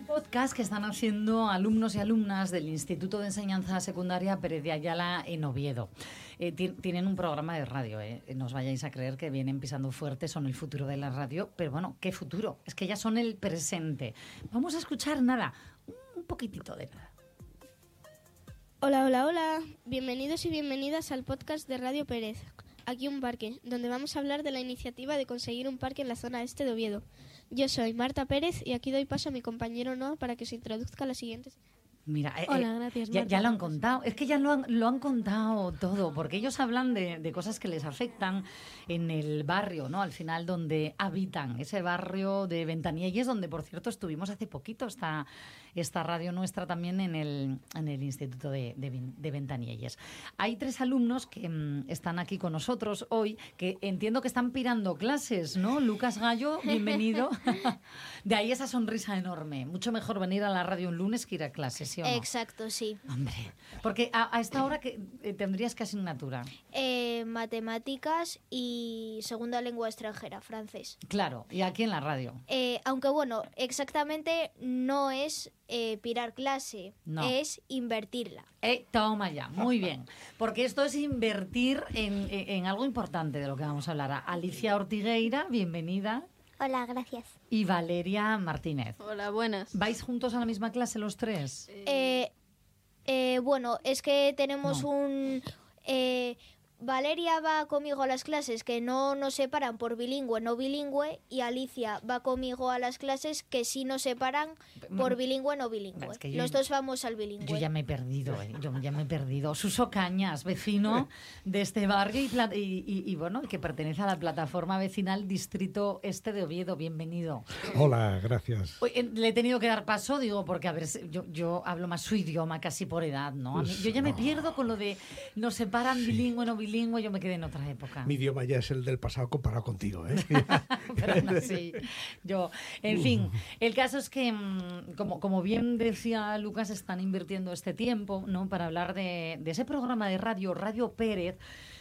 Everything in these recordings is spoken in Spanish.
podcast que están haciendo alumnos y alumnas del Instituto de Enseñanza Secundaria Pérez de Ayala en Oviedo. Tienen un programa de radio, no os vayáis a creer que vienen pisando fuerte, son el futuro de la radio, pero bueno, ¿qué futuro? Es que ya son el presente. Vamos a escuchar nada, un poquitito de nada. Hola, hola, hola. Bienvenidos y bienvenidas al podcast de Radio Pérez. Aquí un parque, donde vamos a hablar de la iniciativa de conseguir un parque en la zona este de Oviedo. Yo soy Marta Pérez y aquí doy paso a mi compañero Noah para que se introduzca a la siguiente. Mira, Hola, gracias, Marta. ya lo han contado, es que ya lo han contado todo, porque ellos hablan de cosas que les afectan en el barrio, ¿no? Al final donde habitan, ese barrio de Ventanielles, donde por cierto estuvimos hace poquito, esta radio nuestra también en el Instituto de Ventanielles. Hay 3 alumnos que están aquí con nosotros hoy, que entiendo que están pirando clases, ¿no? Lucas Gallo, bienvenido. De ahí esa sonrisa enorme. Mucho mejor venir a la radio un lunes que ir a clases, ¿sí o no? Exacto, sí. Hombre, porque a esta hora que tendrías qué asignatura. Matemáticas y segunda lengua extranjera, francés. Claro, y aquí en la radio. Aunque bueno, exactamente no es pirar clase, No. es invertirla. Toma ya, muy bien. Porque esto es invertir en algo importante de lo que vamos a hablar. Alicia Ortigueira, bienvenida. Hola, gracias. Y Valeria Martínez. Hola, buenas. ¿Vais juntos a la misma clase los 3? Bueno, es que tenemos No. Valeria va conmigo a las clases que no nos separan por bilingüe, no bilingüe, y Alicia va conmigo a las clases que sí nos separan por bilingüe, no bilingüe. Es que yo- Los dos vamos al bilingüe. Yo ya me he perdido, yo ya me he perdido. Suso Cañas, vecino de este barrio y bueno, que pertenece a la plataforma vecinal Distrito Este de Oviedo. Bienvenido. Hola, gracias. Oye, le he tenido que dar paso, digo, porque a ver, yo hablo más su idioma casi por edad, ¿no? A mí- yo ya me pierdo con lo de nos separan bilingüe, no bilingüe, yo me quedé en otra época. Mi idioma ya es el del pasado comparado contigo, ¿eh? Pero aún así, en fin, el caso es que, como bien decía Lucas, están invirtiendo este tiempo, ¿no? Para hablar de ese programa de radio, Radio Pérez,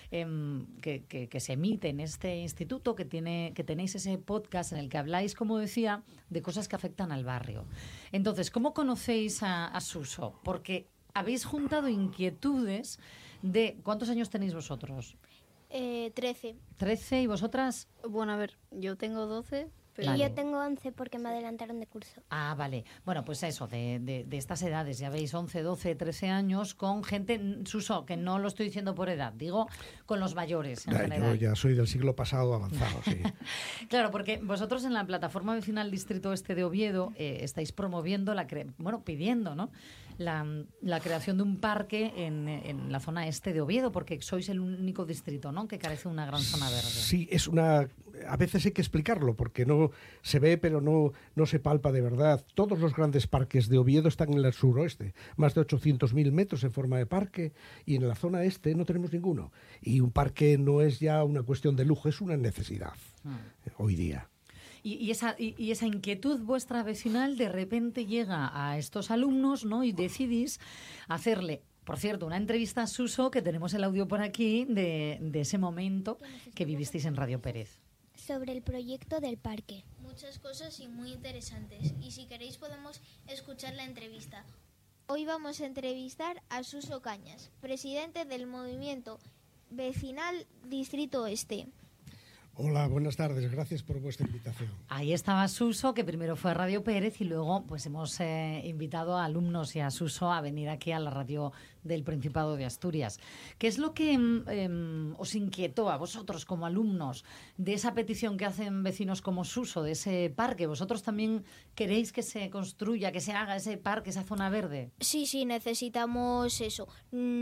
que se emite en este instituto, que tenéis ese podcast en el que habláis, como decía, de cosas que afectan al barrio. Entonces, ¿cómo conocéis a Suso? Porque habéis juntado inquietudes de... ¿Cuántos años tenéis vosotros? 13. 13, ¿y vosotras? Bueno, a ver, yo tengo 12, pero... Vale. Y yo tengo 11 porque me adelantaron de curso. Ah, vale. Bueno, pues eso, de estas edades, ya veis, 11, 12, 13 años, con gente, Suso, que no lo estoy diciendo por edad, digo con los mayores en Yo general. ya soy del siglo pasado avanzado, sí. Claro, porque vosotros en la plataforma vecinal Distrito Este de Oviedo estáis promoviendo, pidiendo, ¿no? La creación de un parque en la zona este de Oviedo, porque sois el único distrito, ¿no?, que carece de una gran zona verde. Sí, a veces hay que explicarlo porque no se ve, pero no se palpa de verdad. Todos los grandes parques de Oviedo están en el suroeste, más de 800.000 metros en forma de parque, y en la zona este no tenemos ninguno. Y un parque no es ya una cuestión de lujo, es una necesidad hoy día. Y esa inquietud vuestra vecinal de repente llega a estos alumnos, ¿no?, y decidís hacerle, por cierto, una entrevista a Suso, que tenemos el audio por aquí, de ese momento que vivisteis en Radio Pérez. Sobre el proyecto del parque. Muchas cosas y muy interesantes. Y si queréis podemos escuchar la entrevista. Hoy vamos a entrevistar a Suso Cañas, presidente del movimiento vecinal Distrito Este. Hola, buenas tardes, gracias por vuestra invitación. Ahí estaba Suso, que primero fue a Radio Pérez y luego pues hemos invitado a alumnos y a Suso a venir aquí a la radio del Principado de Asturias. ¿Qué es lo que os inquietó a vosotros como alumnos de esa petición que hacen vecinos como Suso, de ese parque? ¿Vosotros también queréis que se construya, que se haga ese parque, esa zona verde? Sí, necesitamos eso.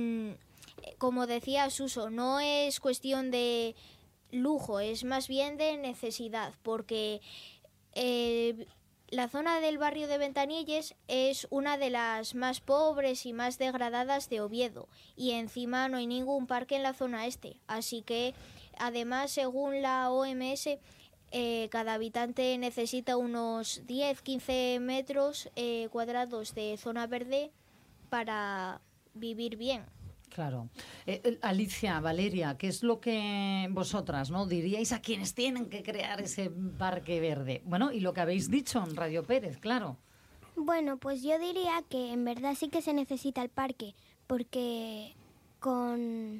Como decía Suso, no es cuestión de lujo, es más bien de necesidad, porque la zona del barrio de Ventanielles es una de las más pobres y más degradadas de Oviedo, y encima no hay ningún parque en la zona este, así que además, según la OMS, cada habitante necesita unos 10-15 metros cuadrados de zona verde para vivir bien. Claro. Alicia, Valeria, ¿qué es lo que vosotras, ¿no?, diríais a quienes tienen que crear ese parque verde? Bueno, y lo que habéis dicho en Radio Pérez, claro. Bueno, pues yo diría que en verdad sí que se necesita el parque, porque con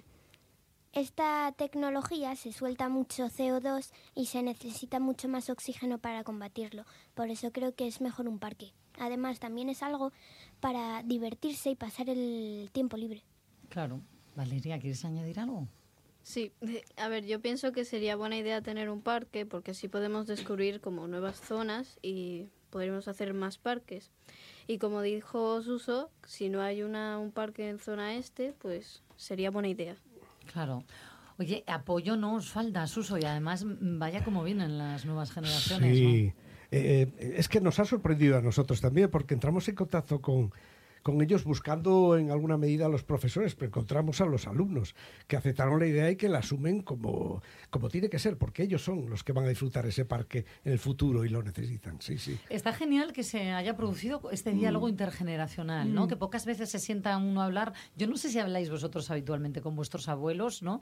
esta tecnología se suelta mucho CO2 y se necesita mucho más oxígeno para combatirlo. Por eso creo que es mejor un parque. Además, también es algo para divertirse y pasar el tiempo libre. Claro. Valeria, ¿quieres añadir algo? Sí, a ver, yo pienso que sería buena idea tener un parque porque así podemos descubrir como nuevas zonas y podríamos hacer más parques. Y como dijo Suso, si no hay un parque en zona este, pues sería buena idea. Claro. Oye, apoyo no os falta, Suso, y además vaya como vienen las nuevas generaciones, Sí, ¿no? es que nos ha sorprendido a nosotros también porque entramos en contacto con ellos buscando en alguna medida a los profesores, pero encontramos a los alumnos que aceptaron la idea y que la asumen como tiene que ser, porque ellos son los que van a disfrutar ese parque en el futuro y lo necesitan. Sí, sí. Está genial que se haya producido este diálogo intergeneracional, ¿no? Que pocas veces se sienta uno a hablar. Yo no sé si habláis vosotros habitualmente con vuestros abuelos, ¿no?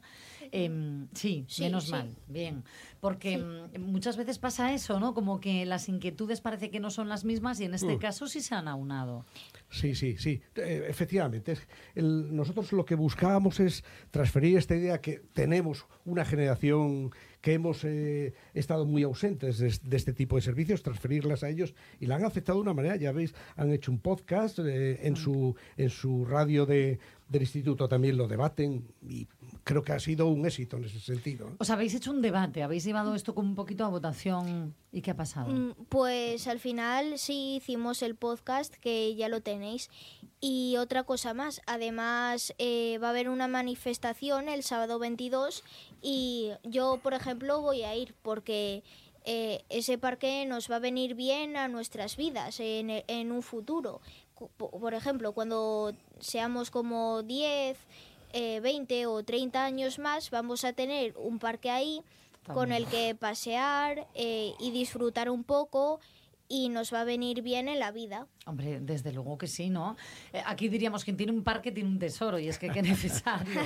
Sí, menos mal, bien. Porque muchas veces pasa eso, ¿no? Como que las inquietudes parece que no son las mismas y en este caso sí se han aunado. Sí, efectivamente. Nosotros lo que buscábamos es transferir esta idea que tenemos una generación que hemos estado muy ausentes de este tipo de servicios, transferirlas a ellos y la han aceptado de una manera. Ya veis, han hecho un podcast en su radio del instituto, también lo debaten y creo que ha sido un éxito en ese sentido. Os habéis hecho un debate, habéis llevado esto como un poquito a votación. ¿Y qué ha pasado? Pues al final sí hicimos el podcast, que ya lo tenéis. Y otra cosa más, además va a haber una manifestación el sábado 22 y yo, por ejemplo, voy a ir porque ese parque nos va a venir bien a nuestras vidas en un futuro. Por ejemplo, cuando seamos como 10, 20 o 30 años más, vamos a tener un parque ahí con el que pasear y disfrutar un poco y nos va a venir bien en la vida. Hombre, desde luego que sí, ¿no? Aquí diríamos, quien tiene un parque tiene un tesoro y es que qué necesario.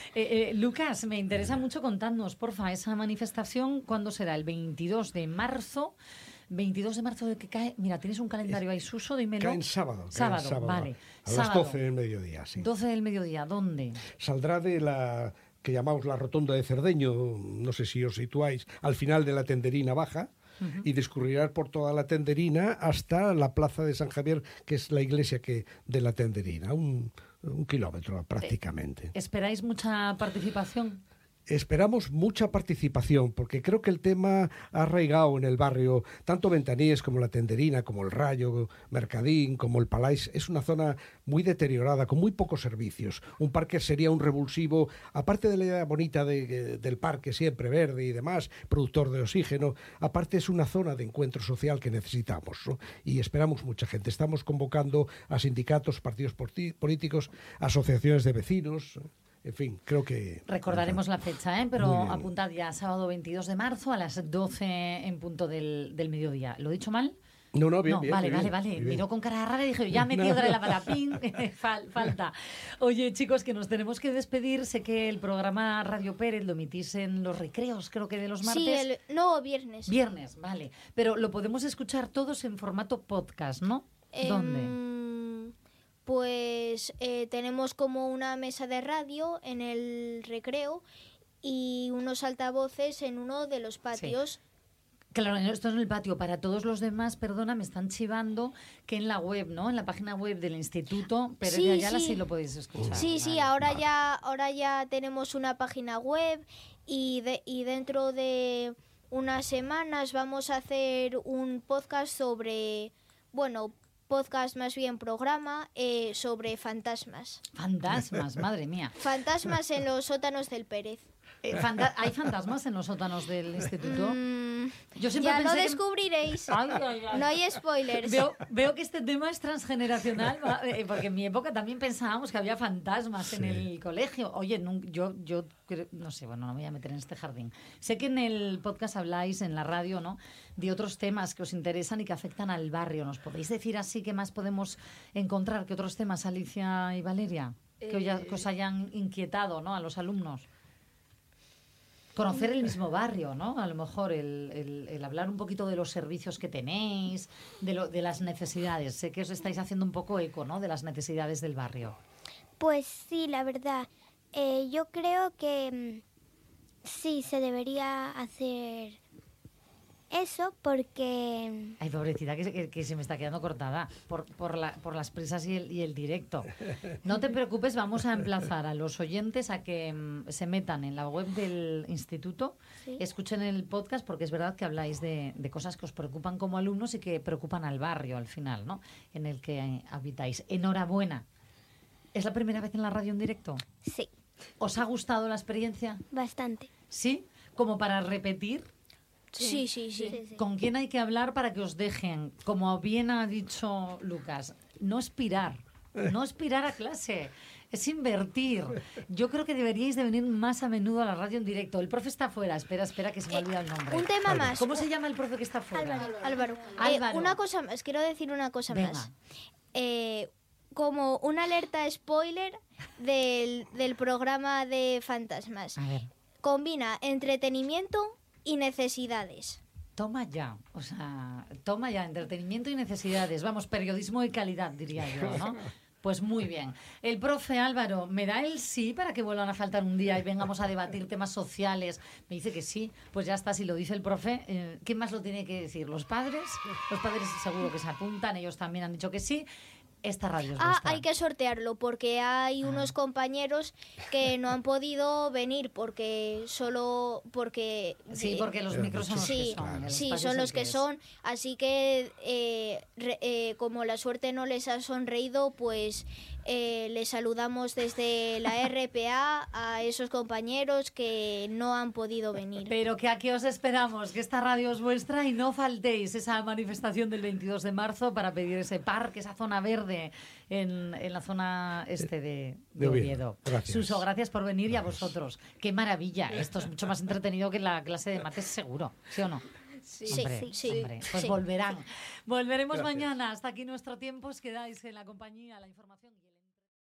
Lucas, me interesa mucho contarnos, porfa, esa manifestación, ¿cuándo será? El 22 de marzo. 22 de marzo de que cae. Mira, tienes un calendario ahí, Suso, dímelo. Cae en sábado. Sábado, vale. A las 12 del mediodía, sí. 12 del mediodía, ¿dónde? Saldrá de la que llamamos la Rotonda de Cerdeño, no sé si os situáis, al final de la Tenderina Baja, y discurrirá por toda la Tenderina hasta la Plaza de San Javier, que es la iglesia de la Tenderina, un kilómetro prácticamente. ¿Esperáis mucha participación? Esperamos mucha participación porque creo que el tema ha arraigado en el barrio, tanto Ventaníes como la Tenderina, como el Rayo, Mercadín, como el Palais. Es una zona muy deteriorada, con muy pocos servicios. Un parque sería un revulsivo, aparte de la idea bonita del parque, siempre verde y demás, productor de oxígeno, aparte es una zona de encuentro social que necesitamos, ¿no? Y esperamos mucha gente. Estamos convocando a sindicatos, partidos políticos, asociaciones de vecinos. En fin, creo que... Recordaremos la fecha, pero apuntad ya, sábado 22 de marzo a las 12 en punto del mediodía. ¿Lo he dicho mal? No, bien, bien. Vale. Bien. Miró con cara rara y dije, ya me metido de la parapín, falta. Oye, chicos, que nos tenemos que despedir. Sé que el programa Radio Pérez lo emitís en los recreos, creo que de los martes. Sí, viernes. Viernes, vale. Pero lo podemos escuchar todos en formato podcast, ¿no? ¿Dónde? Pues tenemos como una mesa de radio en el recreo y unos altavoces en uno de los patios. Sí. Claro, esto es en el patio. Para todos los demás, perdona, me están chivando que en la web, ¿no? En la página web del instituto, pero de Ayala sí lo podéis escuchar. Sí, ahora ya tenemos una página web y dentro de unas semanas vamos a hacer un podcast podcast más bien programa sobre fantasmas. Fantasmas, madre mía. Fantasmas en los sótanos del Pérez. ¿Hay fantasmas en los sótanos del instituto? Yo siempre ya lo descubriréis. No hay spoilers. Veo que este tema es transgeneracional, porque en mi época también pensábamos que había fantasmas en el colegio. Oye, yo no sé, bueno, no me voy a meter en este jardín. Sé que en el podcast habláis, en la radio, ¿no?, de otros temas que os interesan y que afectan al barrio. ¿Nos podéis decir así qué más podemos encontrar? ¿Qué otros temas, Alicia y Valeria, que os hayan inquietado, ¿no?, a los alumnos? Conocer el mismo barrio, ¿no? A lo mejor el hablar un poquito de los servicios que tenéis, de las necesidades. Sé que os estáis haciendo un poco eco, ¿no? De las necesidades del barrio. Pues sí, la verdad. Yo creo que sí, se debería hacer eso porque... Ay, pobrecita, que se me está quedando cortada por las prisas y el directo. No te preocupes, vamos a emplazar a los oyentes a que se metan en la web del instituto, Sí. escuchen el podcast, porque es verdad que habláis de cosas que os preocupan como alumnos y que preocupan al barrio al final, ¿no? En el que habitáis. Enhorabuena. ¿Es la primera vez en la radio en directo? Sí, ¿Os ha gustado la experiencia? bastante. ¿Sí? ¿Como para repetir? Sí. ¿Con quién hay que hablar para que os dejen? Como bien ha dicho Lucas, no expirar a clase, es invertir. Yo creo que deberíais de venir más a menudo a la radio en directo. El profe está fuera, espera que se me ha olvidado el nombre. Un tema más. ¿Cómo se llama el profe que está fuera? Álvaro. Álvaro. Una cosa más, quiero decir una cosa Venga. más. Como una alerta spoiler del programa de fantasmas. A ver, Combina entretenimiento y necesidades. toma ya, entretenimiento y necesidades. Vamos, periodismo de calidad, diría yo, ¿no? Pues muy bien. El profe Álvaro, ¿me da el sí para que vuelvan a faltar un día y vengamos a debatir temas sociales? Me dice que sí. Pues ya está, si lo dice el profe, ¿quién más lo tiene que decir? ¿Los padres? Los padres seguro que se apuntan, ellos también han dicho que sí. Esta radio es vuestra. Hay que sortearlo porque hay unos compañeros que no han podido venir porque Sí, porque los micros son los que son. el Sí, espacio son es los el que es. son, así que como la suerte no les ha sonreído, pues les saludamos desde la RPA a esos compañeros que no han podido venir. Pero que aquí os esperamos, que esta radio es vuestra y no faltéis esa manifestación del 22 de marzo para pedir ese parque, esa zona verde en la zona de Oviedo. Gracias. Suso, gracias por venir y a vosotros. Qué maravilla, esto es mucho más entretenido que la clase de mates seguro, ¿sí o no? Sí, Hombre, sí, hombre, pues sí. volverán. Volveremos Gracias. mañana. Hasta aquí nuestro tiempo. Os quedáis en la compañía, la información.